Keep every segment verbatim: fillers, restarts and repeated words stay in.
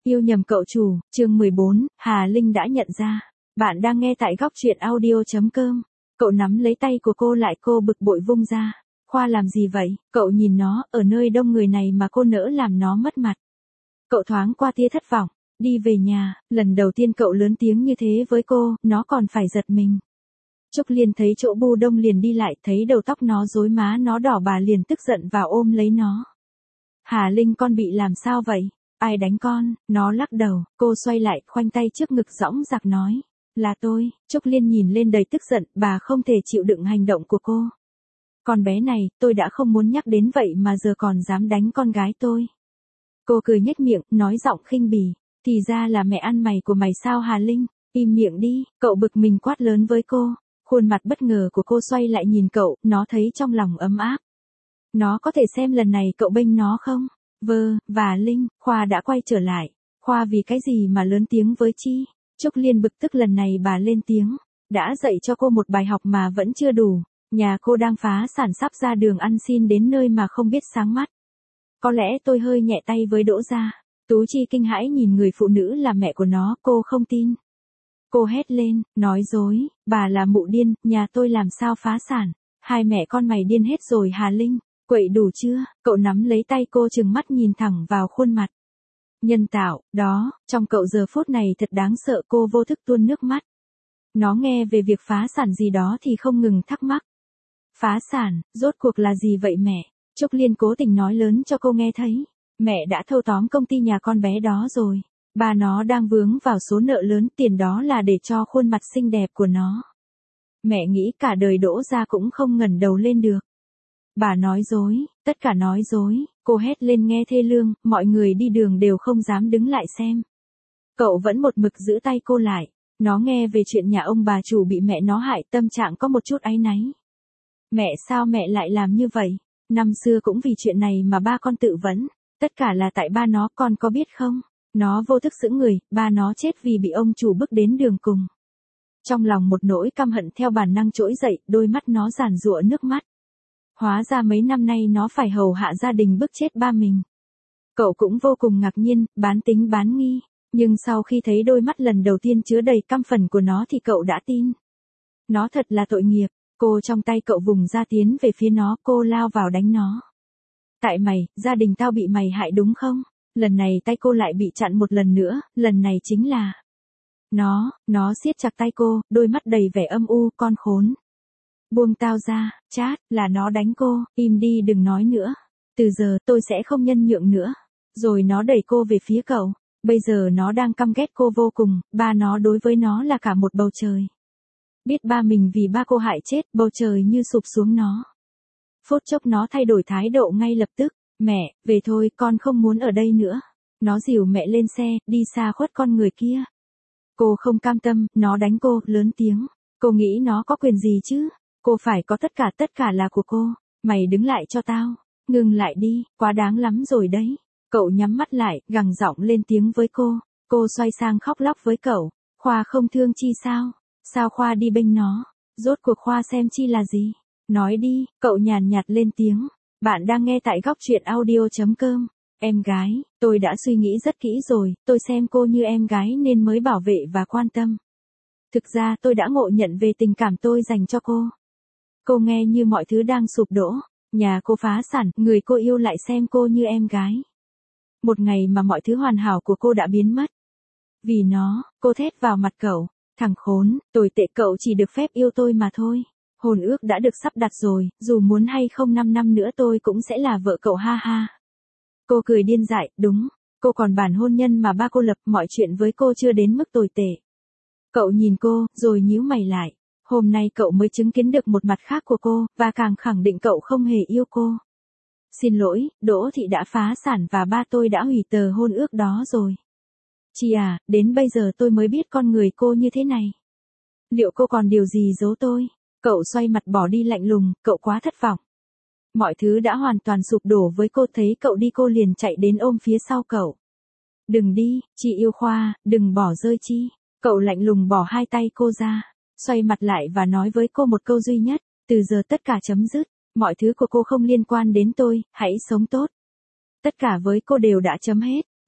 Yêu nhầm cậu chủ, chương mười bốn, Hà Linh đã nhận ra. Bạn đang nghe tại góc truyện audio.com. Cậu nắm lấy tay của cô lại, cô bực bội vung ra. Khoa làm gì vậy? Cậu nhìn nó, ở nơi đông người này mà cô nỡ làm nó mất mặt. Cậu thoáng qua tia thất vọng. Đi về nhà, lần đầu tiên cậu lớn tiếng như thế với cô, nó còn phải giật mình. Trúc Liên thấy chỗ bu đông liền đi lại, thấy đầu tóc nó rối má nó đỏ, bà liền tức giận và ôm lấy nó. Hà Linh, con bị làm sao vậy? Ai đánh con? Nó lắc đầu, cô xoay lại, khoanh tay trước ngực dõng dạc nói. Là tôi. Trúc Liên nhìn lên đầy tức giận, bà không thể chịu đựng hành động của cô. Con bé này, tôi đã không muốn nhắc đến vậy mà giờ còn dám đánh con gái tôi. Cô cười nhếch miệng, nói giọng khinh bỉ. Thì ra là mẹ ăn mày của mày sao Hà Linh? Im miệng đi, cậu bực mình quát lớn với cô. Khuôn mặt bất ngờ của cô xoay lại nhìn cậu, nó thấy trong lòng ấm áp. Nó có thể xem lần này cậu bênh nó không? Vơ, và Linh, Khoa đã quay trở lại. Khoa vì cái gì mà lớn tiếng với Chi? Trúc Liên bực tức lần này bà lên tiếng. Đã dạy cho cô một bài học mà vẫn chưa đủ. Nhà cô đang phá sản sắp ra đường ăn xin đến nơi mà không biết sáng mắt. Có lẽ tôi hơi nhẹ tay với Đỗ Gia. Tú Chi kinh hãi nhìn người phụ nữ là mẹ của nó, cô không tin. Cô hét lên, nói dối, bà là mụ điên, nhà tôi làm sao phá sản. Hai mẹ con mày điên hết rồi Hà Linh. Quậy đủ chưa? Cậu nắm lấy tay cô, trừng mắt nhìn thẳng vào khuôn mặt. Nhân tạo, đó, trong cậu giờ phút này thật đáng sợ. Cô vô thức tuôn nước mắt. Nó nghe về việc phá sản gì đó thì không ngừng thắc mắc. Phá sản, rốt cuộc là gì vậy mẹ? Trúc Liên cố tình nói lớn cho cô nghe thấy. Mẹ đã thâu tóm công ty nhà con bé đó rồi. Bà nó đang vướng vào số nợ lớn, tiền đó là để cho khuôn mặt xinh đẹp của nó. Mẹ nghĩ cả đời Đỗ Gia cũng không ngẩng đầu lên được. Bà nói dối, tất cả nói dối. Cô hét lên nghe thê lương, mọi người đi đường đều không dám đứng lại xem. Cậu vẫn một mực giữ tay cô lại. Nó nghe về chuyện nhà ông bà chủ bị mẹ nó hại, tâm trạng có một chút áy náy. Mẹ, sao mẹ lại làm như vậy? Năm xưa cũng vì chuyện này mà ba con tự vấn. Tất cả là tại ba nó, con có biết không? Nó vô thức sững người, ba nó chết vì bị ông chủ bức đến đường cùng. Trong lòng một nỗi căm hận theo bản năng trỗi dậy, đôi mắt nó giàn giụa nước mắt. Hóa ra mấy năm nay nó phải hầu hạ gia đình bức chết ba mình. Cậu cũng vô cùng ngạc nhiên, bán tính bán nghi. Nhưng sau khi thấy đôi mắt lần đầu tiên chứa đầy căm phẫn của nó thì cậu đã tin. Nó thật là tội nghiệp. Cô trong tay cậu vùng ra tiến về phía nó, cô lao vào đánh nó. Tại mày, gia đình tao bị mày hại đúng không? Lần này tay cô lại bị chặn một lần nữa, lần này chính là... Nó, nó siết chặt tay cô, đôi mắt đầy vẻ âm u, con khốn. Buông tao ra, chát, là nó đánh cô, im đi đừng nói nữa. Từ giờ tôi sẽ không nhân nhượng nữa. Rồi nó đẩy cô về phía cậu. Bây giờ nó đang căm ghét cô vô cùng, ba nó đối với nó là cả một bầu trời. Biết ba mình vì ba cô hại chết, bầu trời như sụp xuống nó. Phút chốc nó thay đổi thái độ ngay lập tức. Mẹ, về thôi, con không muốn ở đây nữa. Nó dìu mẹ lên xe, đi xa khuất con người kia. Cô không cam tâm, nó đánh cô, lớn tiếng. Cô nghĩ nó có quyền gì chứ? Cô phải có tất cả, tất cả là của cô. Mày đứng lại cho tao. Ngừng lại đi, quá đáng lắm rồi đấy. Cậu nhắm mắt lại, gằn giọng lên tiếng với cô. Cô xoay sang khóc lóc với cậu. Khoa không thương Chi sao? Sao Khoa đi bênh nó? Rốt cuộc Khoa xem Chi là gì? Nói đi, cậu nhàn nhạt lên tiếng. Bạn đang nghe tại góc truyện audio.com. Em gái, tôi đã suy nghĩ rất kỹ rồi, tôi xem cô như em gái nên mới bảo vệ và quan tâm. Thực ra tôi đã ngộ nhận về tình cảm tôi dành cho cô. Cô nghe như mọi thứ đang sụp đổ, nhà cô phá sản, người cô yêu lại xem cô như em gái. Một ngày mà mọi thứ hoàn hảo của cô đã biến mất. Vì nó, cô thét vào mặt cậu, thằng khốn, tồi tệ, cậu chỉ được phép yêu tôi mà thôi. Hôn ước đã được sắp đặt rồi, dù muốn hay không năm năm nữa tôi cũng sẽ là vợ cậu ha ha. Cô cười điên dại, đúng, cô còn bản hôn nhân mà ba cô lập, mọi chuyện với cô chưa đến mức tồi tệ. Cậu nhìn cô, rồi nhíu mày lại. Hôm nay cậu mới chứng kiến được một mặt khác của cô, và càng khẳng định cậu không hề yêu cô. Xin lỗi, Đỗ Thị đã phá sản và ba tôi đã hủy tờ hôn ước đó rồi. Chị à, đến bây giờ tôi mới biết con người cô như thế này. Liệu cô còn điều gì giấu tôi? Cậu xoay mặt bỏ đi lạnh lùng, cậu quá thất vọng. Mọi thứ đã hoàn toàn sụp đổ với cô, thấy cậu đi cô liền chạy đến ôm phía sau cậu. Đừng đi, chị yêu Khoa, đừng bỏ rơi Chi. Cậu lạnh lùng bỏ hai tay cô ra, xoay mặt lại và nói với cô một câu duy nhất, từ giờ tất cả chấm dứt, mọi thứ của cô không liên quan đến tôi, hãy sống tốt. Tất cả với cô đều đã chấm hết.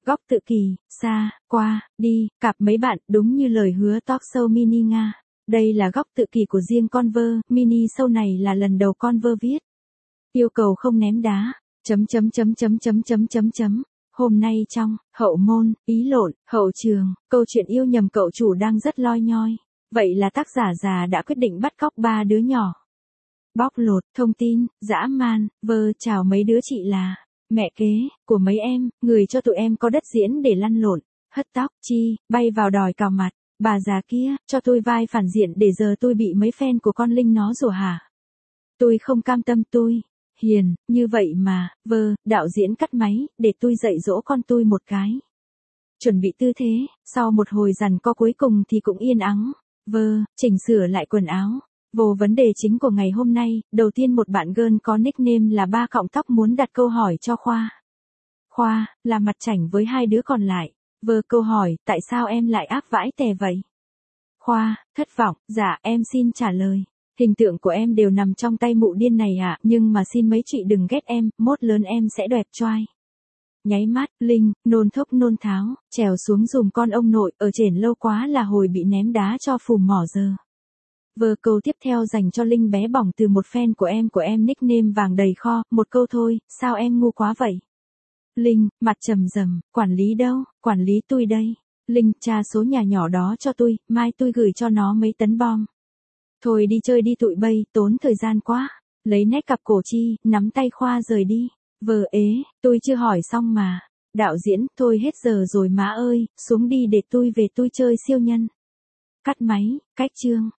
Góc tự kỷ, xa, qua, đi, cặp mấy bạn, đúng như lời hứa talk show mini Nga. Đây là góc tự kỷ của riêng Conver, mini show này là lần đầu Conver viết. Yêu cầu không ném đá, chấm chấm chấm chấm chấm chấm chấm chấm. Hôm nay trong, hậu môn, ý lộn, hậu trường, câu chuyện yêu nhầm cậu chủ đang rất loi nhoi. Vậy là tác giả già đã quyết định bắt cóc ba đứa nhỏ. Bóc lột, thông tin, dã man, vơ chào mấy đứa chị là mẹ kế của mấy em, người cho tụi em có đất diễn để lăn lộn, hất tóc, chi, bay vào đòi cào mặt. Bà già kia, cho tôi vai phản diện để giờ tôi bị mấy fan của con Linh nó rủa hả? Tôi không cam tâm tôi. Hiền, như vậy mà, vơ, đạo diễn cắt máy, để tôi dạy dỗ con tôi một cái. Chuẩn bị tư thế, sau một hồi giằng co cuối cùng thì cũng yên ắng. Vơ, chỉnh sửa lại quần áo. Vô vấn đề chính của ngày hôm nay, đầu tiên một bạn girl có nickname là ba cọng tóc muốn đặt câu hỏi cho Khoa. Khoa, là mặt chảnh với hai đứa còn lại. Vơ câu hỏi, tại sao em lại ác vãi tè vậy? Khoa, thất vọng, dạ em xin trả lời. Hình tượng của em đều nằm trong tay mụ điên này ạ, à, nhưng mà xin mấy chị đừng ghét em, mốt lớn em sẽ đoẹt choai. Nháy mắt, Linh, nôn thốc nôn tháo, trèo xuống dùm con ông nội, ở trển lâu quá là hồi bị ném đá cho phù mỏ giờ. Vơ câu tiếp theo dành cho Linh bé bỏng từ một fan của em của em nickname vàng đầy kho, một câu thôi, sao em ngu quá vậy? Linh, mặt trầm rầm, quản lý đâu, quản lý tôi đây. Linh, tra số nhà nhỏ đó cho tôi, mai tôi gửi cho nó mấy tấn bom. Thôi đi chơi đi tụi bay, tốn thời gian quá. Lấy nét cặp cổ chi, nắm tay Khoa rời đi. Vờ ế, tôi chưa hỏi xong mà. Đạo diễn, thôi hết giờ rồi má ơi, xuống đi để tôi về tôi chơi siêu nhân. Cắt máy, cách chương.